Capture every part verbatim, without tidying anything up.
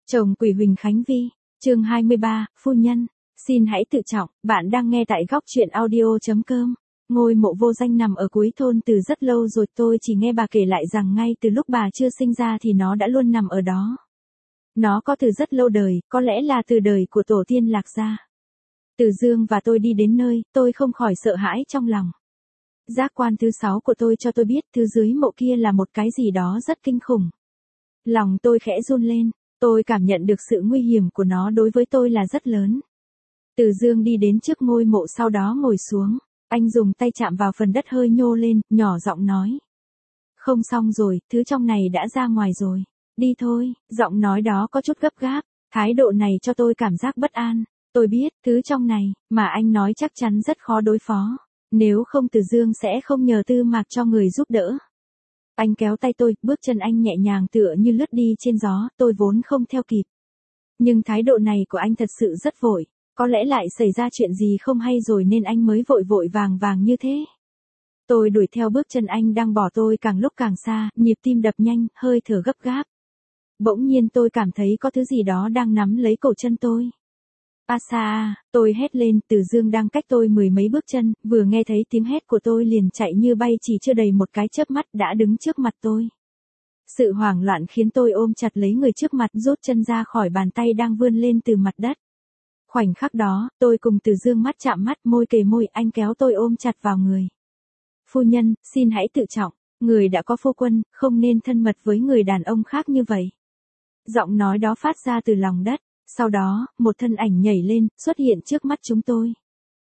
Chồng quỷ Huỳnh Khánh Vi, chương hai mươi ba, phu nhân, xin hãy tự trọng, bạn đang nghe tại góc truyện audio.com. Ngôi mộ vô danh nằm ở cuối thôn từ rất lâu rồi, tôi chỉ nghe bà kể lại rằng ngay từ lúc bà chưa sinh ra thì nó đã luôn nằm ở đó. Nó có từ rất lâu đời, có lẽ là từ đời của tổ tiên Lạc gia. Từ Dương và tôi đi đến nơi, tôi không khỏi sợ hãi trong lòng. Giác quan thứ sáu của tôi cho tôi biết thứ dưới mộ kia là một cái gì đó rất kinh khủng. Lòng tôi khẽ run lên, tôi cảm nhận được sự nguy hiểm của nó đối với tôi là rất lớn. Từ Dương đi đến trước ngôi mộ sau đó ngồi xuống, anh dùng tay chạm vào phần đất hơi nhô lên, nhỏ giọng nói. Không xong rồi, thứ trong này đã ra ngoài rồi, đi thôi, giọng nói đó có chút gấp gáp, thái độ này cho tôi cảm giác bất an. Tôi biết, thứ trong này, mà anh nói chắc chắn rất khó đối phó. Nếu không Từ Dương sẽ không nhờ Tư Mạc cho người giúp đỡ. Anh kéo tay tôi, bước chân anh nhẹ nhàng tựa như lướt đi trên gió, tôi vốn không theo kịp. Nhưng thái độ này của anh thật sự rất vội, có lẽ lại xảy ra chuyện gì không hay rồi nên anh mới vội vội vàng vàng như thế. Tôi đuổi theo bước chân anh đang bỏ tôi càng lúc càng xa, nhịp tim đập nhanh, hơi thở gấp gáp. Bỗng nhiên tôi cảm thấy có thứ gì đó đang nắm lấy cổ chân tôi. Asa, tôi hét lên. Từ Dương đang cách tôi mười mấy bước chân, vừa nghe thấy tiếng hét của tôi liền chạy như bay, chỉ chưa đầy một cái chớp mắt đã đứng trước mặt tôi. Sự hoảng loạn khiến tôi ôm chặt lấy người trước mặt, rút chân ra khỏi bàn tay đang vươn lên từ mặt đất. Khoảnh khắc đó, tôi cùng Từ Dương mắt chạm mắt, môi kề môi, anh kéo tôi ôm chặt vào người. Phu nhân, xin hãy tự trọng, người đã có phu quân, không nên thân mật với người đàn ông khác như vậy. Giọng nói đó phát ra từ lòng đất. Sau đó, một thân ảnh nhảy lên, xuất hiện trước mắt chúng tôi.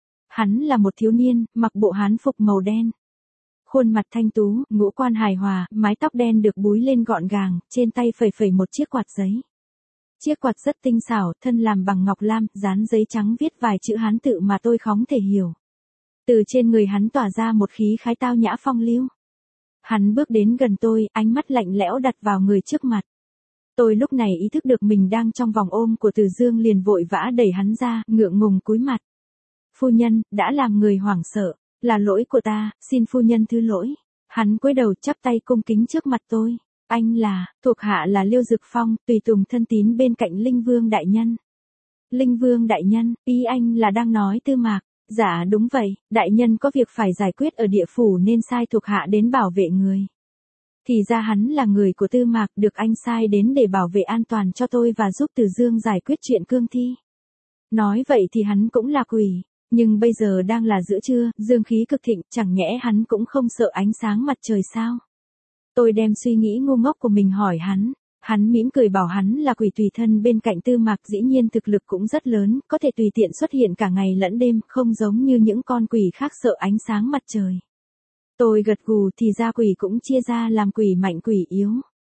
Hắn là một thiếu niên, mặc bộ hán phục màu đen. Khuôn mặt thanh tú, ngũ quan hài hòa, mái tóc đen được búi lên gọn gàng, trên tay phẩy phẩy một chiếc quạt giấy. Chiếc quạt rất tinh xảo, thân làm bằng ngọc lam, dán giấy trắng viết vài chữ Hán tự mà tôi không thể hiểu. Từ trên người hắn tỏa ra một khí khái tao nhã phong lưu. Hắn bước đến gần tôi, ánh mắt lạnh lẽo đặt vào người trước mặt. Tôi lúc này ý thức được mình đang trong vòng ôm của Từ Dương liền vội vã đẩy hắn ra, ngượng ngùng cúi mặt. Phu nhân, đã làm người hoảng sợ, là lỗi của ta, xin phu nhân thứ lỗi. Hắn cúi đầu chắp tay cung kính trước mặt tôi. Anh là, thuộc hạ là Liêu Dực Phong, tùy tùng thân tín bên cạnh Linh Vương đại nhân. Linh Vương đại nhân, ý anh là đang nói Tư Mạc. Dạ đúng vậy, đại nhân có việc phải giải quyết ở địa phủ nên sai thuộc hạ đến bảo vệ người. Thì ra hắn là người của Tư Mạc, được anh sai đến để bảo vệ an toàn cho tôi và giúp Từ Dương giải quyết chuyện cương thi. Nói vậy thì hắn cũng là quỷ, nhưng bây giờ đang là giữa trưa, dương khí cực thịnh, chẳng nhẽ hắn cũng không sợ ánh sáng mặt trời sao? Tôi đem suy nghĩ ngu ngốc của mình hỏi hắn, hắn mỉm cười bảo hắn là quỷ tùy thân bên cạnh Tư Mạc, dĩ nhiên thực lực cũng rất lớn, có thể tùy tiện xuất hiện cả ngày lẫn đêm, không giống như những con quỷ khác sợ ánh sáng mặt trời. Tôi gật gù, thì ra quỷ cũng chia ra làm quỷ mạnh quỷ yếu.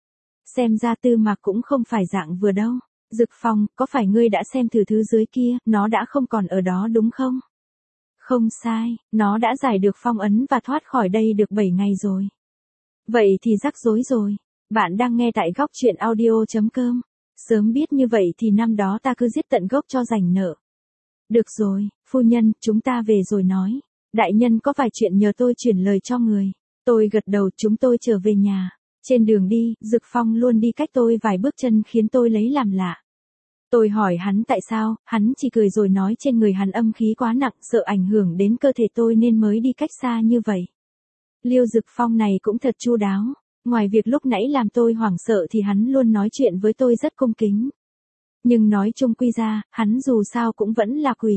Xem ra Tư Mạc cũng không phải dạng vừa đâu. Dực Phong, có phải ngươi đã xem thử thứ dưới kia, nó đã không còn ở đó đúng không? Không sai, nó đã giải được phong ấn và thoát khỏi đây được bảy ngày rồi. Vậy thì rắc rối rồi. Bạn đang nghe tại góc truyện audio.com. Sớm biết như vậy thì năm đó ta cứ giết tận gốc cho rảnh nợ. Được rồi, phu nhân, chúng ta về rồi nói. Đại nhân có vài chuyện nhờ tôi chuyển lời cho người. Tôi gật đầu, chúng tôi trở về nhà. Trên đường đi, Dực Phong luôn đi cách tôi vài bước chân khiến tôi lấy làm lạ. Tôi hỏi hắn tại sao, hắn chỉ cười rồi nói trên người hắn âm khí quá nặng, sợ ảnh hưởng đến cơ thể tôi nên mới đi cách xa như vậy. Liêu Dực Phong này cũng thật chu đáo. Ngoài việc lúc nãy làm tôi hoảng sợ thì hắn luôn nói chuyện với tôi rất cung kính. Nhưng nói chung quy ra, hắn dù sao cũng vẫn là quỷ.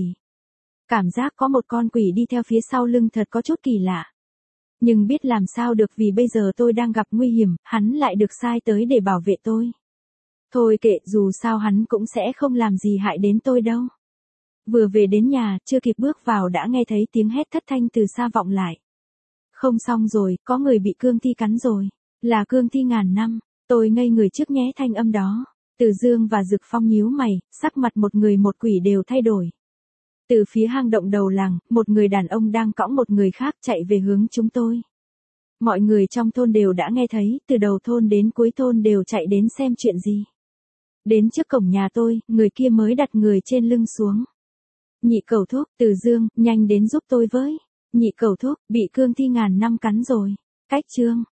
Cảm giác có một con quỷ đi theo phía sau lưng thật có chút kỳ lạ. Nhưng biết làm sao được vì bây giờ tôi đang gặp nguy hiểm, hắn lại được sai tới để bảo vệ tôi. Thôi kệ, dù sao hắn cũng sẽ không làm gì hại đến tôi đâu. Vừa về đến nhà, chưa kịp bước vào đã nghe thấy tiếng hét thất thanh từ xa vọng lại. Không xong rồi, có người bị cương thi cắn rồi. Là cương thi ngàn năm. Tôi ngây người trước nhé thanh âm đó. Từ Dương và Dực Phong nhíu mày, sắc mặt một người một quỷ đều thay đổi. Từ phía hang động đầu làng, một người đàn ông đang cõng một người khác chạy về hướng chúng tôi. Mọi người trong thôn đều đã nghe thấy, từ đầu thôn đến cuối thôn đều chạy đến xem chuyện gì. Đến trước cổng nhà tôi, người kia mới đặt người trên lưng xuống. Nhị Cẩu Thúc, Từ Dương, nhanh đến giúp tôi với. Nhị Cẩu Thúc, bị cương thi ngàn năm cắn rồi. Cách chương.